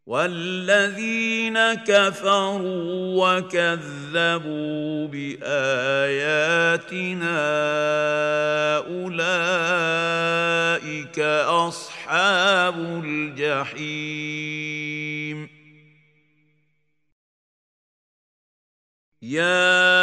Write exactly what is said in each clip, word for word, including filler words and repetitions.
والذين كفروا وكذبوا بآياتنا أولئك أصحاب الجحيم. يا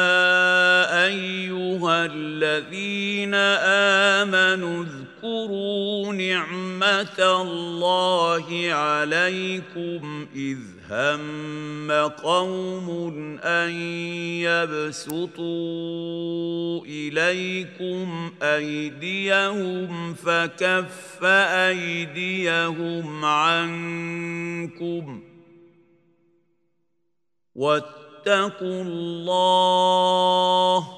أيها الذين آمنوا اذكروا نعمة الله عليكم إذ هم قوم أن يبسطوا إليكم أيديهم فكف أيديهم عنكم واتقوا الله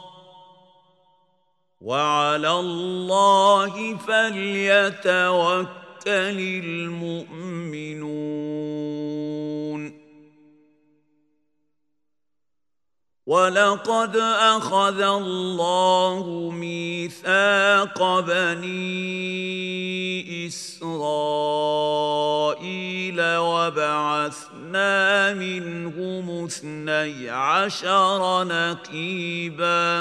وعلى الله فليتوكل المؤمنون. ولقد أخذ الله ميثاق بني إسرائيل وبعثنا منهم اثني عشر نقيباً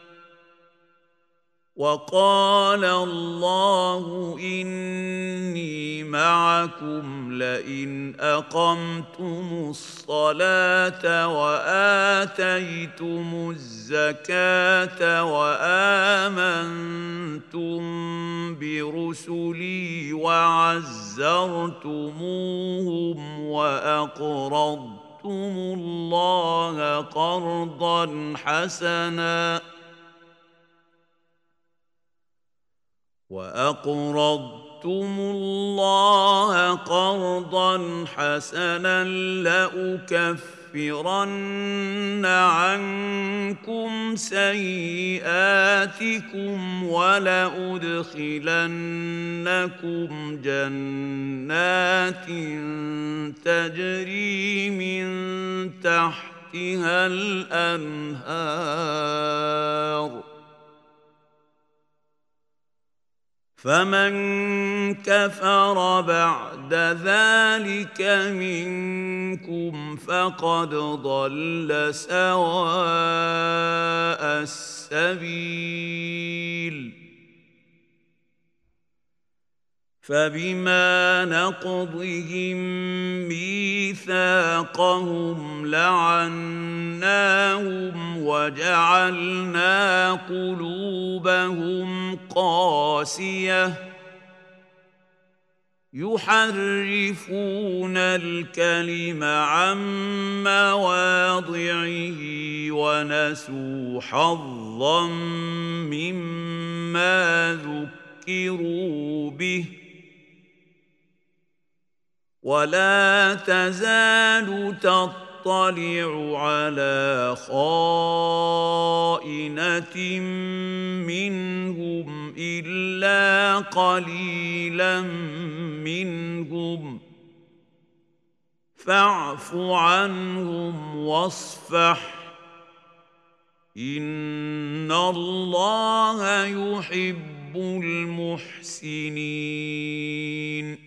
وقال الله إني معكم لئن أقمتم الصلاة وآتيتم الزكاة وآمنتم برسلي وعزرتموهم وأقرضتم الله قرضا حسنا وأقرضتم الله قرضا حسنا لأكفرن عنكم سيئاتكم ولأدخلنكم جنات تجري من تحتها الأنهار فمن كفر بعد ذلك منكم فقد ضل سواء السبيل. فبما نقضهم ميثاقهم لعناهم وجعلنا قلوبهم قاسية يحرفون الكلم عن مواضعه ونسوا حظا مما ذكروا به ولا تزال تطلع على خائنة منهم إلا قليلا منهم فاعف عنهم واصفح إن الله يحب المحسنين.